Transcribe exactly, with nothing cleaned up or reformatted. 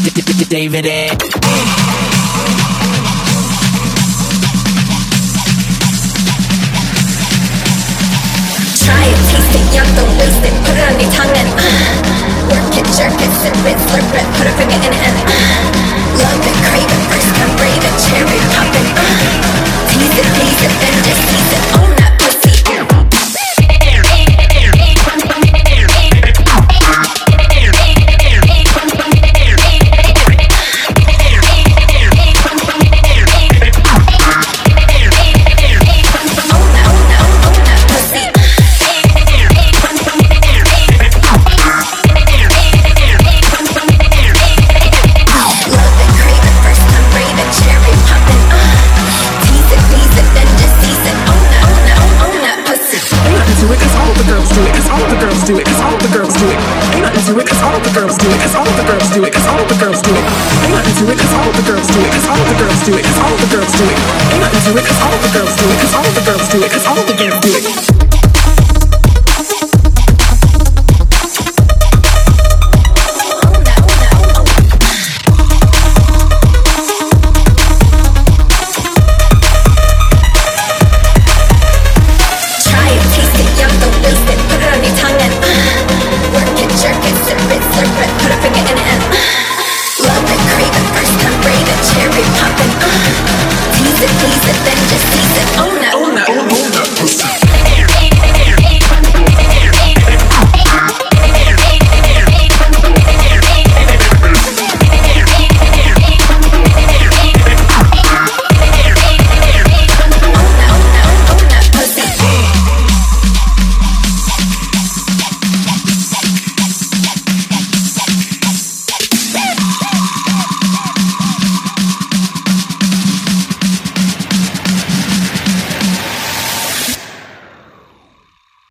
David it. Try it, taste it, yuck, don't waste it. Put it on your tongue and uh, work it, jerk it, sip it, slurp it, put a finger in it and uh, love it, crave it, first time brave it, cherry poppin', uh, tease it, tease it, then just tease it. Own that pussy. Do it, cause all the girls do it. Ain't nothing to it, cause all the girls do it. Cause all the girls do it, cause all the girls do it. Ain't nothing to it, cause all the girls do it. Cause all the girls do it, cause all the girls do it. Ain't nothing to it, cause all the girls do it. Cause all the girls